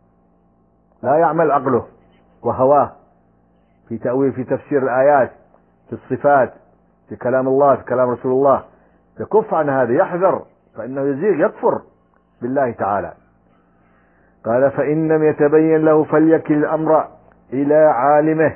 لا يعمل عقله وهواه في تأويل في تفسير الآيات، في الصفات، في كلام الله، في كلام رسول الله، يكف عن هذا، يحذر، فإنه يزيغ يكفر بالله تعالى. قال فإن لم يتبين له فليكل الأمر إلى عالمه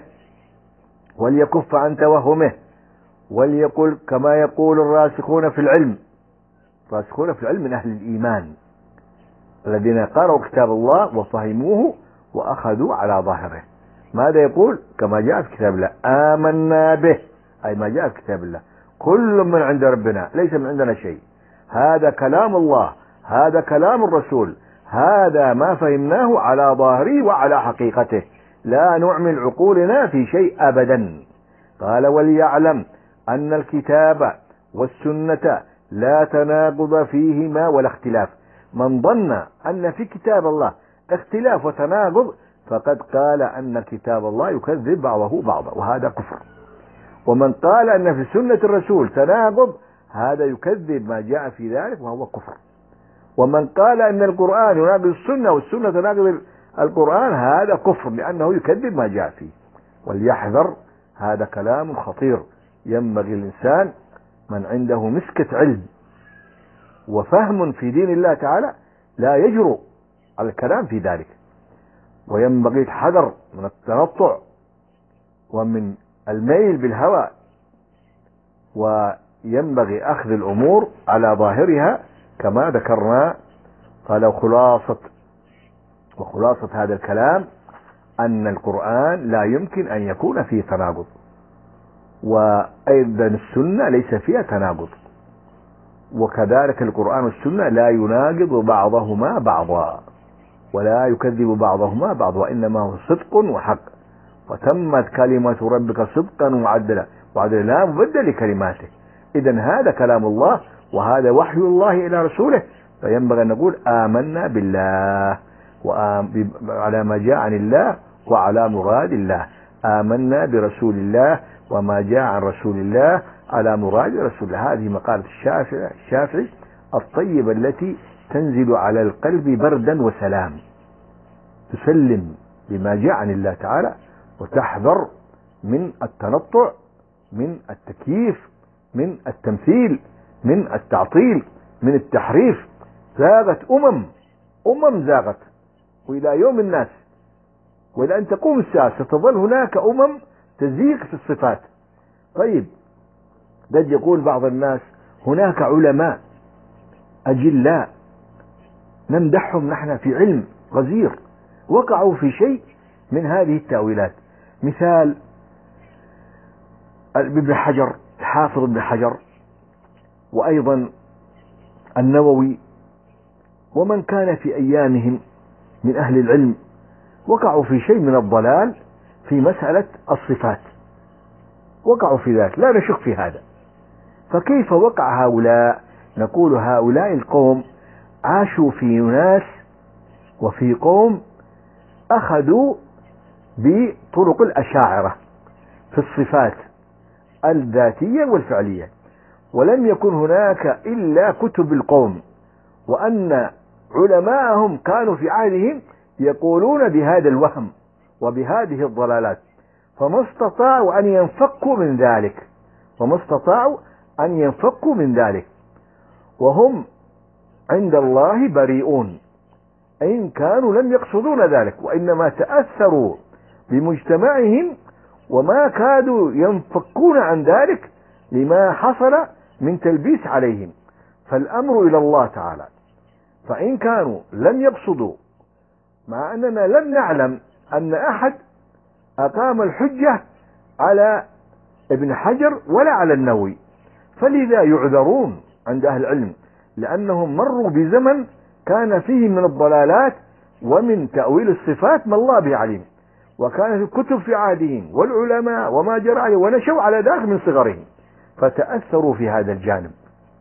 وليكف عن توهمه وليقول كما يقول الراسخون في العلم. الراسخون في العلم من أهل الإيمان الذين قرأوا كتاب الله وفهموه وأخذوا على ظاهره. ماذا يقول؟ كما جاء في كتاب الله آمنا به، أي ما جاء في كتاب الله، كل من عند ربنا ليس من عندنا شيء، هذا كلام الله، هذا كلام الرسول، هذا ما فهمناه على ظاهره وعلى حقيقته، لا نعمل عقولنا في شيء أبدا. قال وليعلم أن الكتاب والسنة لا تناقض فيهما ولا اختلاف. من ظن أن في كتاب الله اختلاف وتناقض فقد قال أن كتاب الله يكذب بعضه بعضا، وهذا كفر. ومن قال أن في سنة الرسول تناقض هذا يكذب ما جاء في ذلك وهو كفر. ومن قال أن القرآن يناقض السنة والسنة تناقض القرآن هذا كفر، لأنه يكذب ما جاء فيه. وليحذر، هذا كلام خطير، ينبغي الإنسان من عنده مسكة علم وفهم في دين الله تعالى لا يجرؤ على الكلام في ذلك، وينبغي الحذر من التنطع ومن الميل بالهوى، وينبغي أخذ الأمور على ظاهرها كما ذكرنا. قال خلاصة وخلاصة هذا الكلام أن القرآن لا يمكن أن يكون فيه تناقض، وأيضا السنة ليس فيها تناقض، وكذلك القرآن والسنة لا يناقض بعضهما بعضا ولا يكذب بعضهما بعضا، وإنما هو صدق وحق. وتمت كلمة ربك صدقا وعدلا، وعدلا لا مبدل لكلماته. إذن هذا كلام الله وهذا وحي الله إلى رسوله، فينبغي أن نقول آمنا بالله وعلى ما جاء عن الله وعلى مراد الله، آمنا برسول الله وما جاء عن رسول الله على مراد رسول الله. هذه مقالة الشافعي الشافعي الطيبة التي تنزل على القلب بردا وسلام، تسلم بما جاء عن الله تعالى وتحذر من التنطع، من التكييف، من التمثيل، من التعطيل، من التحريف. زاغت أمم أمم زاغت وإلى يوم الناس، وإلى أن تقوم الساعة ستظل هناك أمم تزيغ في الصفات. طيب قد يقول بعض الناس هناك علماء أجلاء نمدحهم نحن في علم غزير وقعوا في شيء من هذه التأويلات، مثال ابن حجر، حافظ ابن حجر، وأيضا النووي، ومن كان في أيامهم من أهل العلم، وقعوا في شيء من الضلال في مسألة الصفات. وقعوا في ذلك، لا نشك في هذا. فكيف وقع هؤلاء؟ نقول هؤلاء القوم عاشوا في ناس وفي قوم أخذوا بطرق الأشاعرة في الصفات الذاتية والفعلية، ولم يكن هناك إلا كتب القوم، وأن علماءهم كانوا في عهدهم يقولون بهذا الوهم وبهذه الضلالات، فما استطاعوا أن ينفكوا من ذلك وما استطاعوا أن ينفكوا من ذلك وهم عند الله بريئون، إن كانوا لم يقصدون ذلك، وإنما تأثروا بمجتمعهم وما كادوا ينفكون عن ذلك لما حصل من تلبيس عليهم. فالأمر إلى الله تعالى، فإن كانوا لم يقصدوا، مع أننا لم نعلم أن أحد أقام الحجة على ابن حجر ولا على النووي، فلذا يعذرون عند أهل العلم، لأنهم مروا بزمن كان فيه من الضلالات ومن تأويل الصفات ما الله به عليم، وكانت الكتب في عهدهم والعلماء وما جرى عليه ونشوا على ذلك من صغرهم، فتأثروا في هذا الجانب،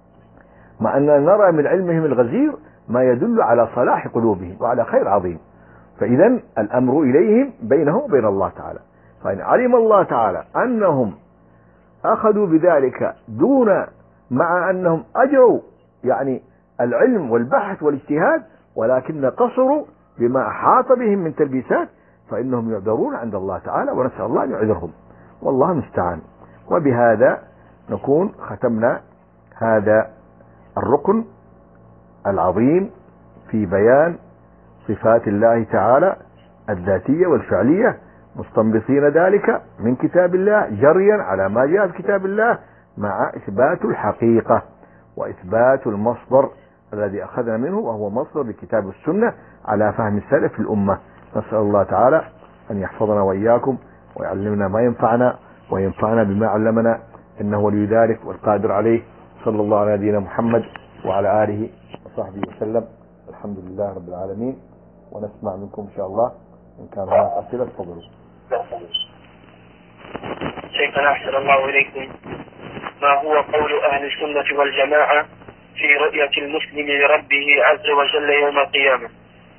مع أننا نرى من علمهم الغزير ما يدل على صلاح قلوبهم وعلى خير عظيم. فإذا الأمر إليهم بينهم وبين الله تعالى، فإن علم الله تعالى أنهم أخذوا بذلك دون، مع أنهم أجروا يعني العلم والبحث والاجتهاد، ولكن قصروا بما أحاط بهم من تلبيسات، فإنهم يعذرون عند الله تعالى، ونسأل الله أن يعذرهم، والله المستعان. وبهذا نكون ختمنا هذا الركن العظيم في بيان صفات الله تعالى الذاتية والفعلية، مستنبطين ذلك من كتاب الله جريا على ما جاء في كتاب الله، مع إثبات الحقيقة وإثبات المصدر الذي أخذنا منه، وهو مصدر الكتاب والسنة على فهم السلف الأمة. نسأل الله تعالى أن يحفظنا وإياكم ويعلمنا ما ينفعنا وينفعنا بما علمنا، إنه ولي ذلك والقادر عليه. صلى الله على نبينا محمد وعلى آله وصحبه وسلم. الحمد لله رب العالمين. ونسمع منكم إن شاء الله إن كان هناك أسئلة تفضلوا. شيخنا أحسن الله إليكم، ما هو قول أهل السنة والجماعة في رؤية المسلم لربه عز وجل يوم القيامة؟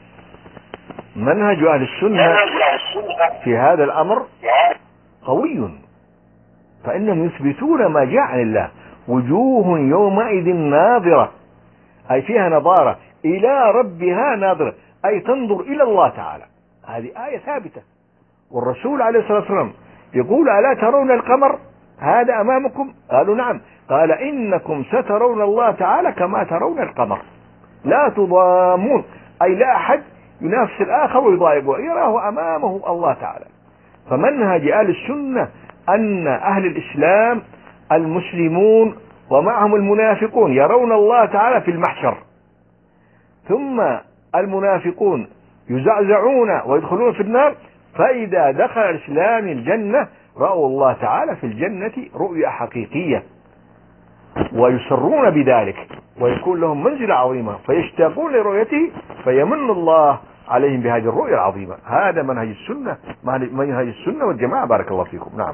منهج أهل السنة في هذا الأمر قوي، فإنهم يثبتون ما جاء عن الله، وجوه يومئذ ناظرة، أي فيها نظارة إلى ربها ناظرة، أي تنظر إلى الله تعالى. هذه آية ثابتة. والرسول عليه الصلاة والسلام يقول ألا ترون القمر هذا أمامكم؟ قالوا نعم. قال إنكم سترون الله تعالى كما ترون القمر لا تضامون، أي لا أحد ينافس الآخر ويضايقه، يراه أمامه الله تعالى. فمنهج أهل السنة أن أهل الإسلام المسلمون ومعهم المنافقون يرون الله تعالى في المحشر، ثم المنافقون يزعزعون ويدخلون في النار، فإذا دخل الإسلام الجنة رأوا الله تعالى في الجنة رؤية حقيقية، ويسرون بذلك ويكون لهم منزلة عظيمة، فيشتاقون لرؤيته، فيمن الله عليهم بهذه الرؤية العظيمة. هذا منهج السنة، منهج السنة والجماعة. بارك الله فيكم. نعم.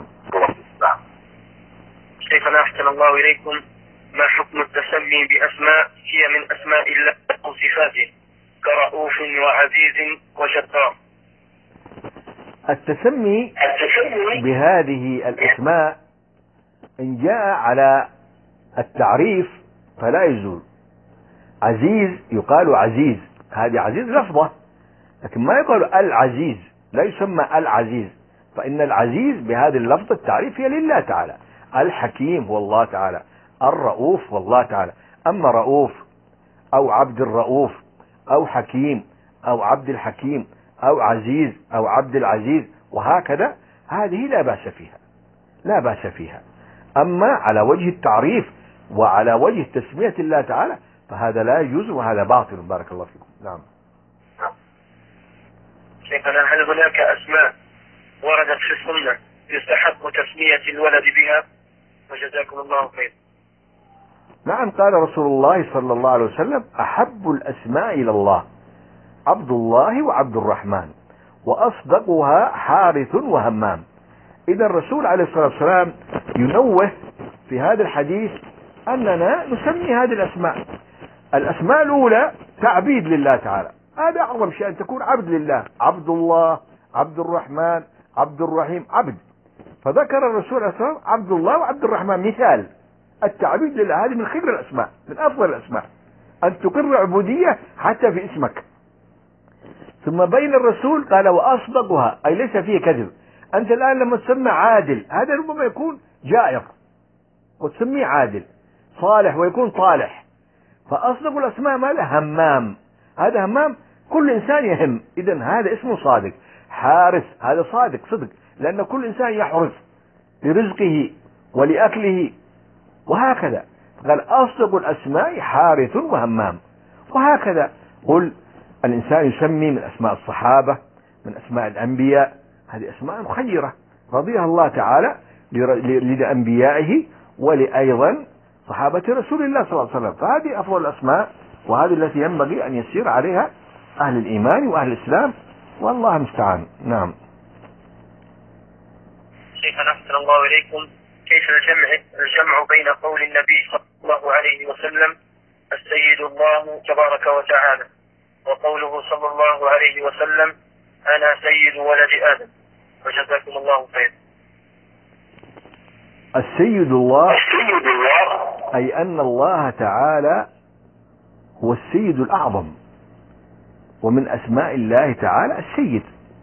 شيخنا أحسن الله إليكم، ما حكم التسمي بأسماء هي من أسماء الله وصفاته كرؤوف وعزيز وجبار؟ التسمي بهذه الأسماء إن جاء على التعريف فلا يزول. عزيز يقال عزيز، هذه عزيز لفظة، لكن ما يقال العزيز، لا يسمى العزيز، فإن العزيز بهذه اللفظة التعريف هي لله تعالى. الحكيم هو الله تعالى، الرؤوف هو الله تعالى. أما رؤوف أو عبد الرؤوف أو حكيم أو عبد الحكيم أو عزيز أو عبد العزيز وهكذا، هذه لا بأس فيها، لا بأس فيها. أما على وجه التعريف وعلى وجه تسمية الله تعالى فهذا لا يجوز وهذا باطل. بارك الله فيكم. نعم. شيخنا، هل هناك أسماء وردت في السنة يستحق تسمية الولد بها؟ وجزاكم الله خير. نعم، قال رسول الله صلى الله عليه وسلم أحب الأسماء إلى الله عبد الله وعبد الرحمن، وأصدقها حارث وهمام. إذا الرسول عليه الصلاة والسلام ينوه في هذا الحديث أننا نسمي هذه الأسماء. الأسماء الأولى تعبيد لله تعالى، هذا أعظم شيء، أن تكون عبد لله، عبد الله، عبد الرحمن، عبد الرحيم، عبد. فذكر الرسول عليه الصلاة والسلام عبد الله وعبد الرحمن مثال التعبيد لله. هذه من خير الأسماء، من أفضل الأسماء، أن تقر عبودية حتى في اسمك. ثم بين الرسول قال وأصدقها، أي ليس فيه كذب. أنت الآن لما تسمى عادل هذا ربما يكون جائر، وتسميه عادل، صالح ويكون طالح. فأصدق الأسماء ماذا؟ همام، هذا همام، كل إنسان يهم، إذن هذا اسمه صادق. حارس، هذا صادق صدق، لأن كل إنسان يحرس لرزقه ولأكله وهكذا. قال أصدق الأسماء حارث وهمام. وهكذا قل الإنسان يسمي من أسماء الصحابة، من أسماء الأنبياء، هذه أسماء خيرة رضيها الله تعالى لأنبيائه ولأيضا صحابة رسول الله صلى الله عليه وسلم. فهذه أفضل الأسماء، وهذه التي ينبغي أن يسير عليها أهل الإيمان وأهل الإسلام، والله المستعان. نعم. شيخنا أحسن الله إليكم، كيف الجمع الجمع بين قول النبي صلى الله عليه وسلم السيد الله تبارك وتعالى وقوله صلى الله عليه وسلم أنا سيد ولد آدم؟ وجزاكم الله خير. السيد الله السيد الله أي أن الله تعالى هو السيد الأعظم، ومن أسماء الله تعالى السيد،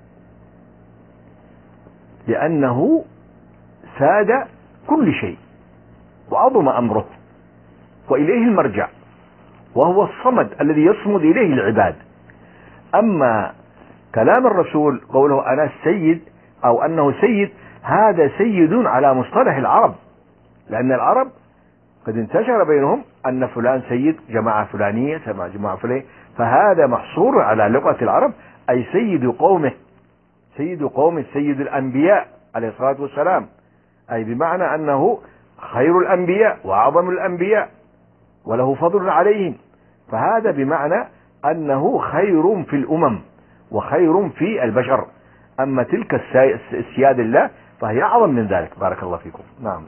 لأنه ساد كل شيء وعظم أمره وإليه المرجع، وهو الصمد الذي يصمد إليه العباد. أما كلام الرسول قوله أنا السيد أو أنه سيد، هذا سيد على مصطلح العرب، لأن العرب قد انتشر بينهم أن فلان سيد جماعة فلانية جماعة فلانية، فهذا محصور على لغة العرب، أي سيد قومه، سيد قومه، سيد الأنبياء عليه الصلاة والسلام، أي بمعنى أنه خير الأنبياء وأعظم الأنبياء وله فضل عليهم. فهذا بمعنى أنه خير في الأمم وخير في البشر. أما تلك السياد الله فهي أعظم من ذلك. بارك الله فيكم. نعم.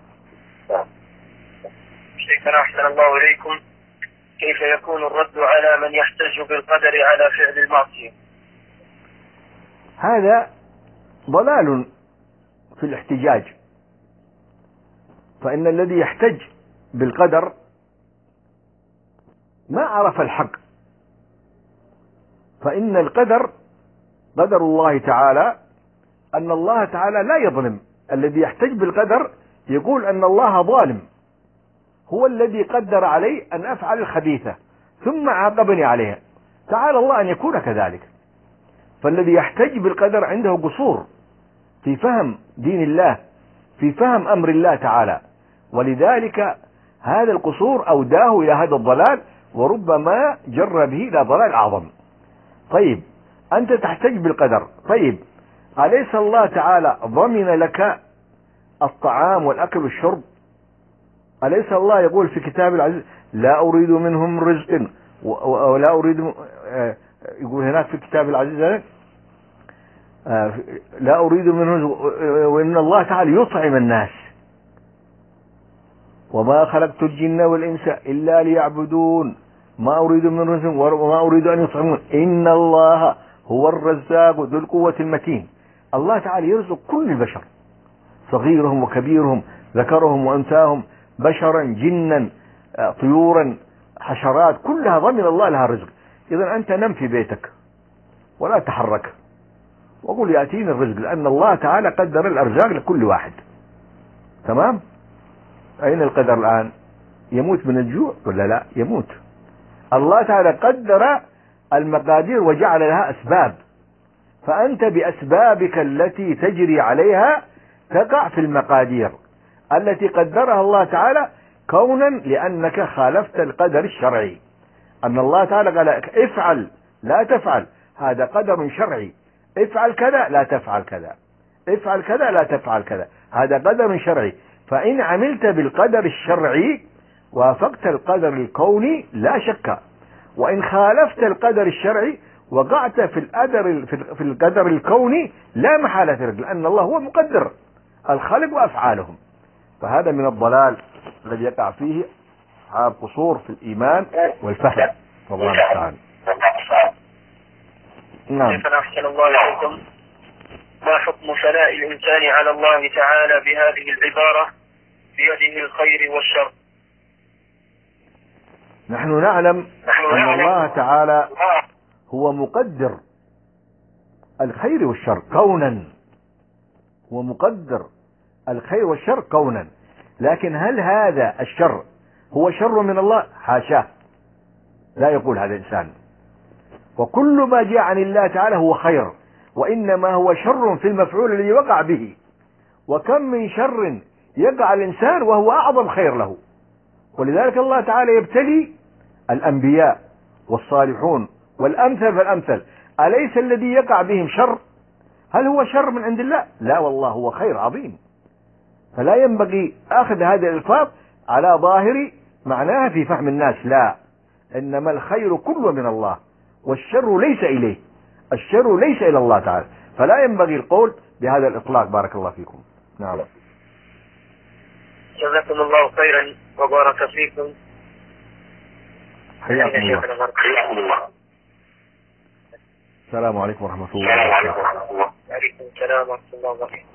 شيخنا أحسن الله إليكم، كيف يكون الرد على من يحتج بالقدر على فعل المعصية؟ هذا ضلال في الاحتجاج، فإن الذي يحتج بالقدر ما عرف الحق. فإن القدر قدر الله تعالى أن الله تعالى لا يظلم. الذي يحتج بالقدر يقول أن الله ظالم، هو الذي قدر علي أن أفعل الخبيثة ثم عاقبني عليها. تعالى الله أن يكون كذلك. فالذي يحتج بالقدر عنده قصور في فهم دين الله، في فهم أمر الله تعالى، ولذلك هذا القصور أوداه إلى هذا الضلال، وربما جر به إلى ضلال أعظم. طيب أنت تحتج بالقدر، طيب أليس الله تعالى ضمن لك الطعام والأكل والشرب؟ أليس الله يقول في كتاب العزيز لا أريد منهم رزق ولا أريد، يقول هناك في كتاب العزيز لا أريد منهم، وإن الله تعالى يطعم الناس، وما خلقت الجن والإنس إلا ليعبدون ما أريد من رزق وما أريد أن يطعمون إن الله هو الرزاق ذو القوة المتين. الله تعالى يرزق كل البشر، صغيرهم وكبيرهم، ذكرهم وأنثاهم، بشرا جنا طيورا حشرات، كلها ضمن الله لها رزق. إذا أنت نم في بيتك ولا تحرك وقل يأتيني الرزق، لأن الله تعالى قدر الأرزاق لكل واحد. تمام؟ أين القدر الآن؟ يموت من الجوع ولا لا؟ يموت. الله تعالى قدر المقادير وجعل لها أسباب، فأنت بأسبابك التي تجري عليها تقع في المقادير التي قدرها الله تعالى كونا، لأنك خالفت القدر الشرعي. أن الله تعالى قال افعل لا تفعل، هذا قدر شرعي، افعل كذا لا تفعل كذا، افعل كذا لا تفعل كذا، هذا قدر شرعي. فإن عملت بالقدر الشرعي وافقت القدر الكوني لا شك، وإن خالفت القدر الشرعي وقعت في القدر في القدر الكوني لا محالة، لأن الله هو مقدر. الخلق وأفعالهم. فهذا من الضلال الذي يقع فيه أصحاب قصور في الإيمان والفهم. والله المستعان. نعم. أحسن الله إليكم. ما حكم ثناء الإنسان على الله تعالى بهذه العبارة بيده الخير والشر؟ نحن نعلم أن الله تعالى هو مقدر الخير والشر كونا، هو مقدر الخير والشر كونا، لكن هل هذا الشر هو شر من الله؟ حاشاه، لا يقول هذا الإنسان. وكل ما جاء عن الله تعالى هو خير، وإنما هو شر في المفعول الذي وقع به. وكم من شر يقع الإنسان وهو أعظم خير له. ولذلك الله تعالى يبتلي الأنبياء والصالحون والأمثل فالأمثل. أليس الذي يقع بهم شر؟ هل هو شر من عند الله؟ لا والله، هو خير عظيم. فلا ينبغي أخذ هذه الألفاظ على ظاهر معناها في فهم الناس، لا، إنما الخير كله من الله والشر ليس إليه، الشر ليس إلى الله تعالى، فلا ينبغي القول بهذا الإطلاق. بارك الله فيكم. نعم. جزاكم الله خيرا وبارك فيكم. حياكم الله. السلام عليكم ورحمة الله وبركاته. وعليكم السلام ورحمة الله وبركاته.